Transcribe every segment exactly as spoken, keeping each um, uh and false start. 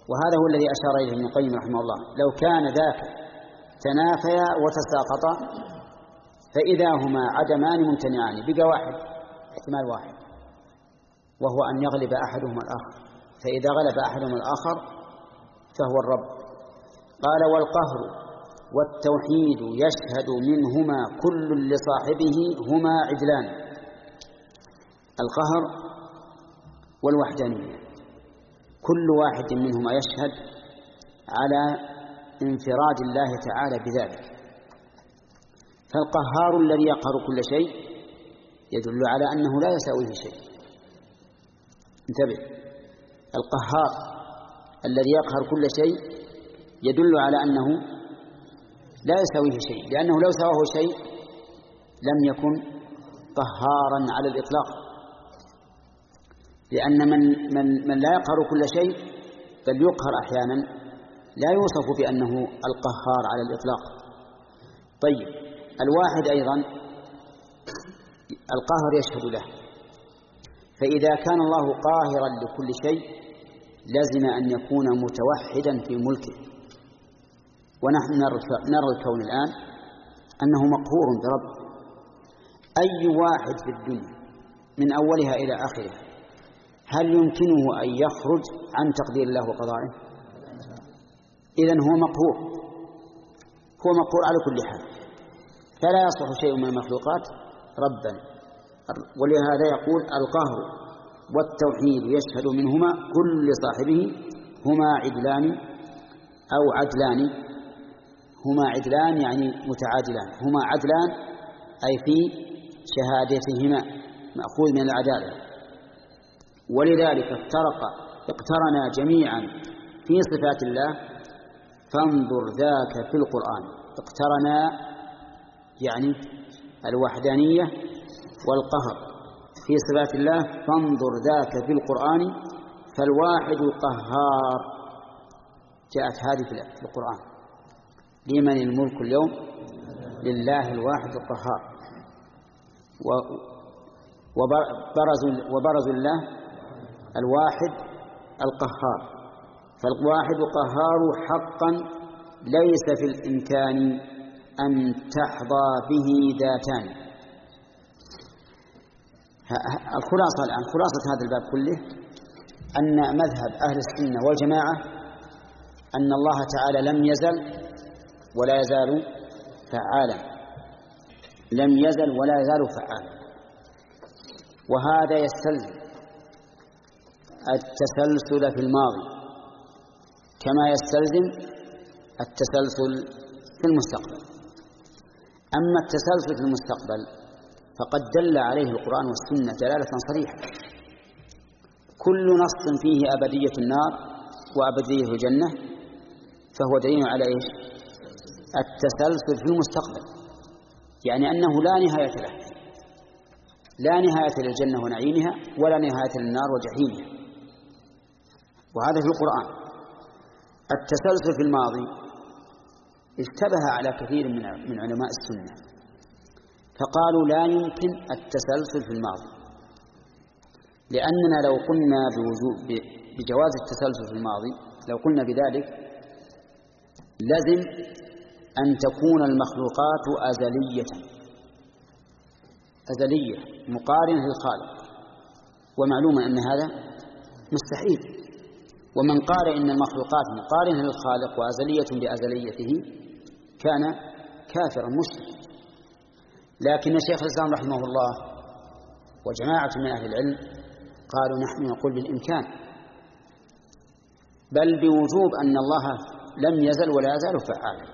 وهذا هو الذي أشار إليه ابن القيم رحمه الله: لو كان ذاك تنافيا وتساقطا فإذا هما عدمان ممتنعان بقى واحد، احتمال واحد، وهو أن يغلب أحدهما الآخر، فإذا غلب أحدهما الآخر فهو الرب. قال: والقهر والتوحيد يشهد منهما كل لصاحبه هما عدلان. القهر والوحدانية كل واحد منهما يشهد على انفراد الله تعالى بذلك. فالقهار الذي يقهر كل شيء يدل على أنه لا يساويه شيء. انتبه، القهار الذي يقهر كل شيء يدل على أنه لا يساويه شيء، لأنه لو سواه شيء لم يكن قهارا على الإطلاق، لأن من, من, من لا يقهر كل شيء بل يقهر أحيانا لا يوصف بأنه القهار على الإطلاق. طيب، الواحد أيضا القهر يشهد له، فإذا كان الله قاهرا لكل شيء لازم أن يكون متوحدا في ملكه. ونحن نرى الكون الآن أنه مقهور برب. أي واحد في الدنيا من أولها إلى آخرها هل يمكنه أن يخرج عن تقدير الله وقضائه؟ إذن هو مقهور، هو مقهور على كل حال، فلا يصلح شيء من المخلوقات ربا. ولهذا يقول: القهر والتوحيد يشهد منهما كل صاحبه هما عدلان أو عدلان. هما عدلان يعني متعادلان، هما عدلان أي في شهادتهما، مأخوذ من العدالة. ولذلك افترق اقترنا جميعا في صفات الله، فانظر ذاك في القرآن. اقترنا يعني الوحدانية والقهر في صفات الله، فانظر ذاك في القرآن فالواحد القهار. جاءت هذه في القرآن: لمن الملك اليوم؟ لله الواحد القهار. وبرز وبرز الله الواحد القهار، فالواحد قهار حقا ليس في الإمكان أن تحظى به ذاتان. الخلاصة الآن، خلاصة هذا الباب كله أن مذهب أهل السنة والجماعة أن الله تعالى لم يزل ولا يزال فعالا، لم يزل ولا يزال فعالا. وهذا يستلزم التسلسل في الماضي كما يستلزم التسلسل في المستقبل. أما التسلسل في المستقبل فقد دل عليه القرآن والسنة دلالة صريحة. كل نص فيه أبدية النار وأبدية الجنة فهو دليل على إيش؟ التسلسل في المستقبل، يعني أنه لا نهاية له، لا نهاية للجنة ونعيمها ولا نهاية للنار وجحيمها، وهذا في القرآن. التسلسل في الماضي اشتبه على كثير من علماء السنة، فقالوا لا يمكن التسلسل في الماضي، لأننا لو قلنا بوجوب بجواز التسلسل في الماضي، لو قلنا بذلك لازم أن تكون المخلوقات أزلية أزلية مقارنة للخالق، ومعلوم أن هذا مستحيل. ومن قال إن المخلوقات مقارنة للخالق وأزلية بأزليته كان كافرا مشركا. لكن الشيخ الإسلام رحمه الله وجماعة من أهل العلم قالوا نحن نقول بالإمكان، بل بوجوب أن الله لم يزل ولا يزال فعالا.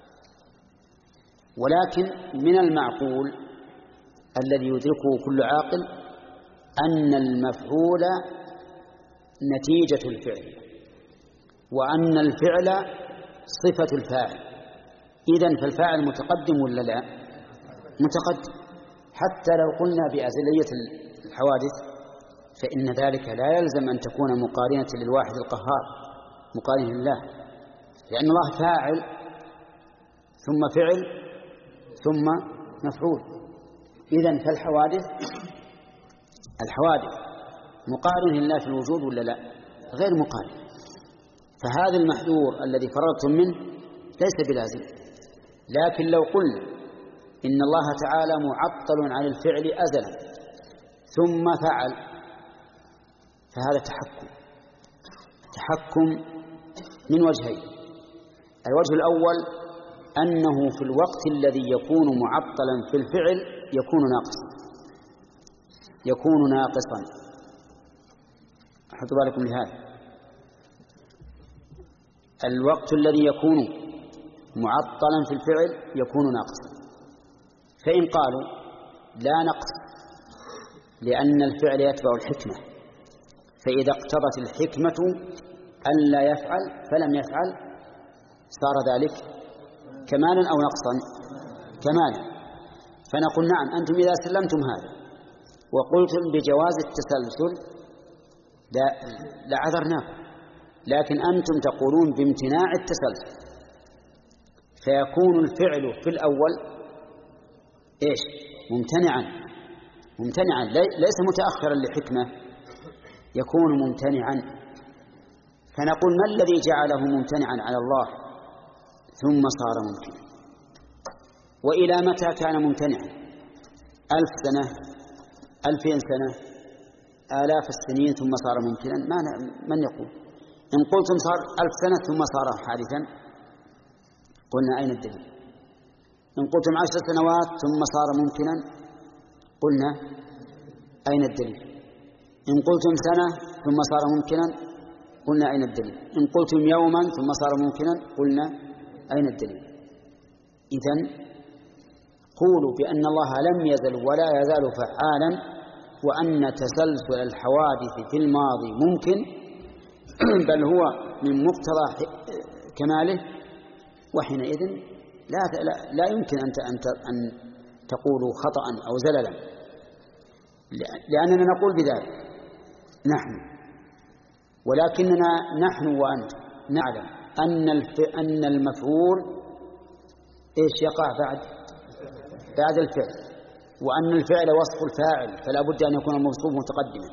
ولكن من المعقول الذي يدركه كل عاقل أن المفعول نتيجة الفعل، وأن الفعل صفة الفاعل. إذن فالفاعل متقدم ولا لا؟ متقدم. حتى لو قلنا بأزلية الحوادث فإن ذلك لا يلزم أن تكون مقارنة للواحد القهار مقارنة لله، لأن الله فاعل ثم فعل ثم مفعول. إذن فالحوادث الحوادث مقارنة لله في الوجود ولا لا؟ غير مقارنة. فهذا المحذور الذي فررتم منه ليس بلازم. لكن لو قلنا إن الله تعالى معطل عن الفعل أزلا ثم فعل فهذا تحكم تحكم من وجهين. الوجه الأول أنه في الوقت الذي يكون معطلا في الفعل يكون ناقصا يكون ناقصا حطوا بالكم لهذا. الوقت الذي يكون معطلا في الفعل يكون ناقصا. فإن قالوا لا نقص لأن الفعل يتبع الحكمة، فإذا اقتضت الحكمة ألا يفعل فلم يفعل صار ذلك كمالا أو نقصا؟ كمالا. فنقول نعم أنتم إذا سلمتم هذا وقلتم بجواز التسلسل لعذرناكم، لكن أنتم تقولون بامتناع التسلسل، فيكون الفعل في الأول إيش؟ ممتنعا ممتنعا ليس متأخرا لحكمة، يكون ممتنعا. فنقول ما الذي جعله ممتنعا على الله ثم صار ممكنا؟ وإلى متى كان ممتنعا؟ ألف سنة، ألفين سنة، آلاف السنين ثم صار ممكنا؟ من يقول؟ إن قلتم صار ألف سنة ثم صار حادثا قلنا أين الدليل؟ إن قلتم عشر سنوات ثم صار ممكنا قلنا أين الدليل؟ إن قلتم سنة ثم صار ممكنا قلنا أين الدليل؟ إن قلتم يوما ثم صار ممكنا قلنا أين الدليل؟ إذن قولوا بأن الله لم يزل ولا يزال فعالا، وأن تسلسل الحوادث في الماضي ممكن، بل هو من مقتضى كماله، وحينئذ لا لا يمكن أن أن تقولوا خطأ أو زللا، لأننا نقول بذلك نحن، ولكننا نحن وأنت نعلم أن أن المفعول إيش يقع بعد بعد الفعل، وأن الفعل وصف الفاعل فلا بد أن يكون الموصوف متقدما.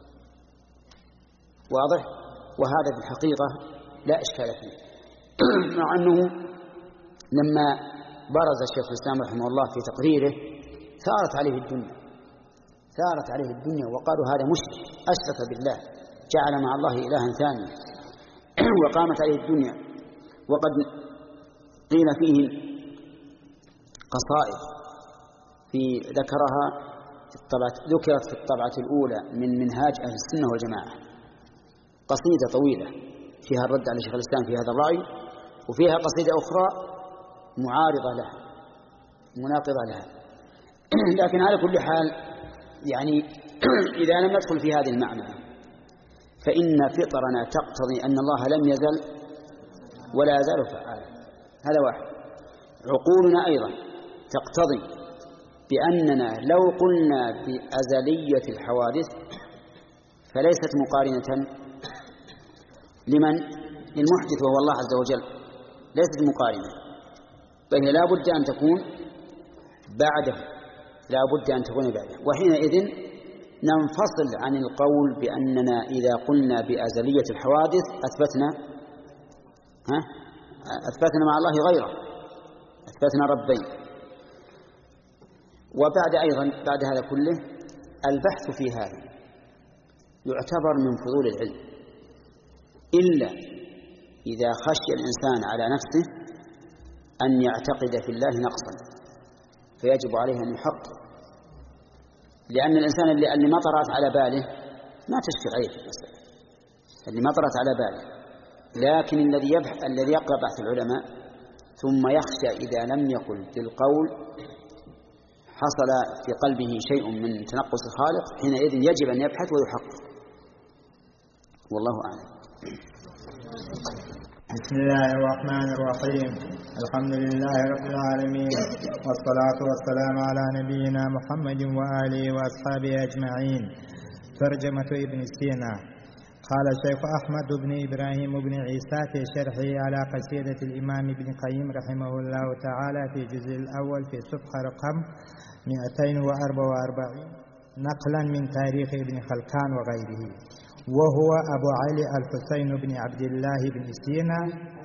واضح؟ وهذا في الحقيقة لا إشكال فيه. مع أنه لما برز الشيخ الإسلام رحمه الله في تقريره ثارت عليه الدنيا ثارت عليه الدنيا وقالوا هذا مشرك أشرك بالله، جعل مع الله إلها ثانيا، وقامت عليه الدنيا. وقد قيل فيه قصائد في ذكرها في الطبعة ذكرت في الطبعة الأولى من منهاج أهل السنة والجماعة، قصيدة طويلة فيها الرد على شيخ الإسلام في هذا الرأي، وفيها قصيدة أخرى معارضة لها مناقضة لها. لكن على كل حال يعني إذا لم ندخل في هذه المعنى فإن فطرنا تقتضي أن الله لم يزل ولا يزال فعالا، هذا واحد. عقولنا أيضا تقتضي بأننا لو قلنا بأزلية الحوادث فليست مقارنة لمن للمحدث وهو الله عز وجل، ليست مقارنة، فهي لا بد أن تكون بعده لا بد أن تكون بعده وحينئذ ننفصل عن القول بأننا إذا قلنا بأزلية الحوادث أثبتنا ها أثبتنا مع الله غيره، أثبتنا ربين. وبعد أيضا بعد هذا كله البحث في هذا يعتبر من فضول العلم، إلا إذا خشي الإنسان على نفسه أن يعتقد في الله نقصا فيجب عليه أن يحقق، لأن الإنسان اللي, اللي ما طرأت على باله ما تشكل عليه في المسألة، اللي ما طرأت على باله، لكن الذي يبحث الذي يقرأ بحث العلماء ثم يخشى إذا لم يقل بالقول حصل في قلبه شيء من تنقص الخالق، حينئذ يجب أن يبحث ويحقق، والله أعلم. بسم الله الرحمن الرحيم، الحمد لله رب العالمين، والصلاة والسلام على نبينا محمد وآله وأصحابه أجمعين. ترجمة ابن سينا. قال الشيخ أحمد بن إبراهيم بن عيسى في شرحه على قصيدة الإمام ابن قيم رحمه الله تعالى في الجزء الأول في صفحة رقم مئتين وأربعة وأربعين نقلا من تاريخ ابن خلكان وغيره: وهو أبو علي الحسين بن عبد الله بن سينا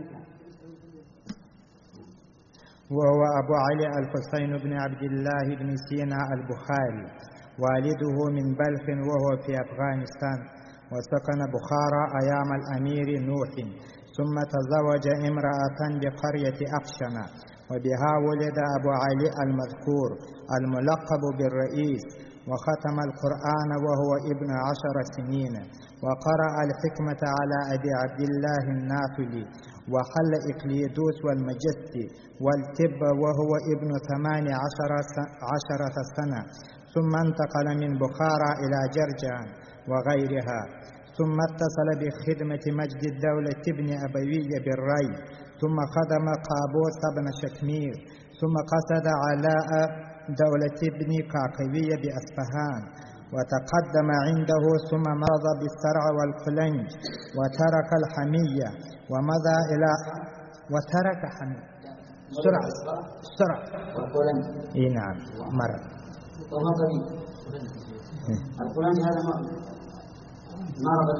وهو أبو علي الحسين بن عبد الله بن سينا البخاري، والده من بلخ وهو في أفغانستان، وسكن بخارى أيام الأمير نوح، ثم تزوج امرأة بقرية أقشن، وبها ولد أبو علي المذكور الملقب بالرئيس، وختم القرآن وهو ابن عشر سنين، وقرأ الحكمة على أبي عبد الله النافلي، وحل إقليدوس والمجسي والتب وهو ابن ثمان عشرة سنة، ثم انتقل من بخارى إلى جرجان وغيرها، ثم اتصل بخدمة مجد الدولة ابن أبوي بالري، ثم خدم قابوس بن شكمير، ثم قصد علاء دولة ابن كاكوية بأصفهان وتقدم عنده، ثم مرض بالسرع والقلنج وترك الحمية ومضى إلى وترك حمية سرعة سرعة والقلنج. إيه نعم مرض. وما طبيب القلنج هذا مرض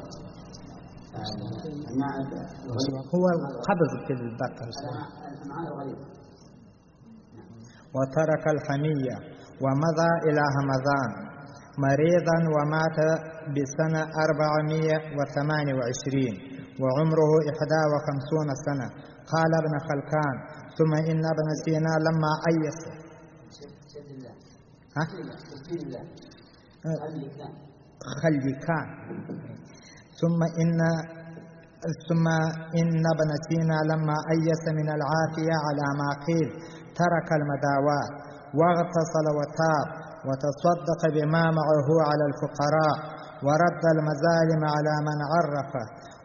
هو قبض في البطن. وترك الحمية ومضى إلى همذان مريضا ومات بسنة أربعمائة وثمانية وعشرين وعمره إحدى وخمسون سنة. قال ابن خلكان: ثم إن ابن سينا لما أيس خلكان ثم إن ثم إن ابن سينا لما أيس من العافية على ما قيل ترك المداوات واغتسل وتاب وتصدق بما معه على الفقراء ورد المظالم على من عرفه،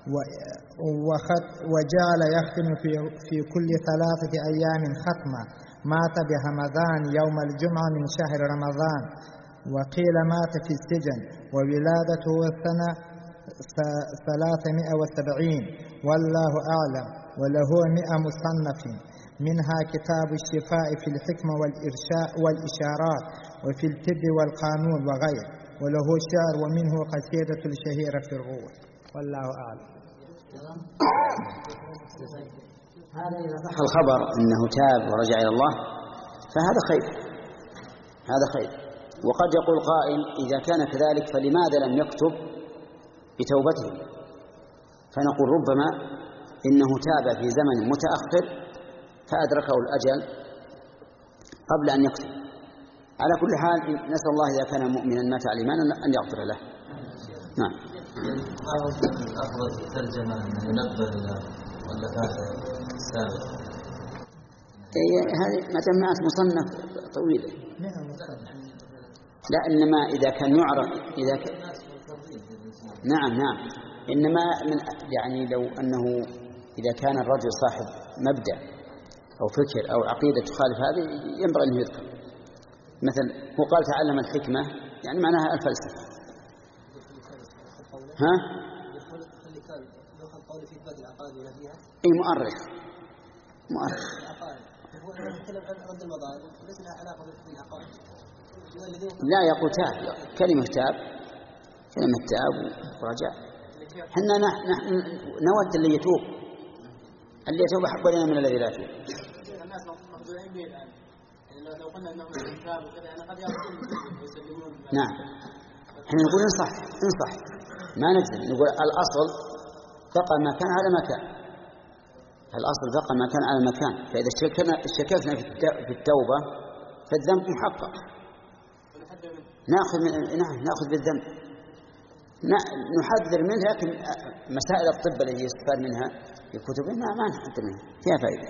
وجعل يختم في, في كل ثلاثة أيام ختمة. مات بهمذان يوم الجمعة من شهر رمضان، وقيل مات في السجن، وولادته سنة ثلاثمائة وسبعين والله أعلم. وله مئة مصنف، منها كتاب الشفاء في الحكمة والإرشاء والإشارات، وفي الطب والقانون وغيره، وله شعر، ومنه قصيدة الشهيرة في الروح. والله أعلم. هذا إذا صح الخبر أنه تاب ورجع إلى الله فهذا خير، هذا خير. وقد يقول قائل: إذا كان كذلك فلماذا لم يكتب بتوبته؟ فنقول: ربما إنه تاب في زمن متأخر فأدركه الأجل قبل أن يكتب. على كل حال نسأل الله إذا كان مؤمنا مات على الإيمان أن يغفر له. نعم. أفضل ترجمة أنه ينبه ولا هذا سابق؟ هذه مجموعة مصنف طويلة. لا، إنما إذا كان يعرف إذا ك... نعم نعم إنما من يعني لو أنه إذا كان الرجل صاحب مبدأ أو فكر أو عقيدة تخالف هذه ينبغي أن يذكر. مثل هو قال تعلم الحكمة، يعني معناها الفلسفة. ها؟ أي مؤرخ مؤرخ لا يقول تاب، كلمة تاب كلمة تاب ورجاء. حنا نحن نود اللي يتوب، اللي يتوب أحب لنا من الذي لا يتوب. الناس مخزوعين به الآن، يعني لو قلنا أنهم تاب وكذا أنا قد يأخذون ويسلمون. نعم، احنا نقول انصح انصح ما نجزم، نقول الأصل بقى ما كان على مكان، الأصل بقى ما كان على مكان. فإذا اشتكينا في التوبة فالذنب محقق، نأخذ من نعم نأخذ بالذنب، نحذر منه. لكن مسائل الطب التي يستفاد منها في كتبنا ما نحذر منها، فيها فائدة.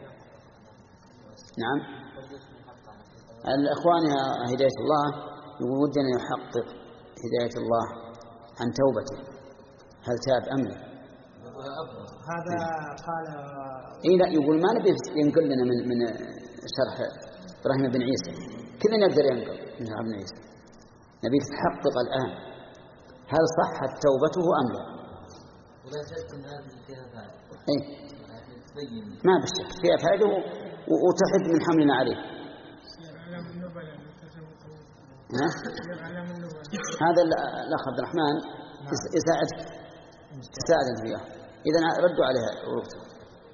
نعم. الأخوان يا هداية الله يقول ودنا يحقق هداية الله عن توبته، هل تاب أم لا؟ هذا قال إيه لا، يقول ما نبي ينقل لنا من من شرح إبراهيم بن عيسى، كلنا نقدر ينقل من ابن عيسى. نبي تحقق الآن هل صحت توبته أم لا؟ ولا شك أن هذه فيها فائدة. إيه ما بشك فيها فائدة وتحد من حملنا عليه. هذا الأخ عبد الرحمن يساعدك تساعدك فيها. إذا ردوا عليها عروض.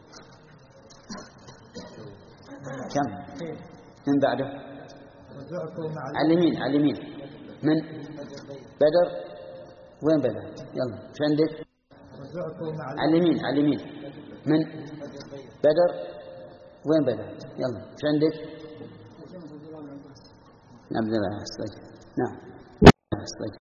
كم من بعده؟ على اليمين على اليمين من بدر. وين بدر؟ يلا شو عندك؟ على اليمين على اليمين من بدر. وين بدر؟ يلا شو عندك؟ نعم نعم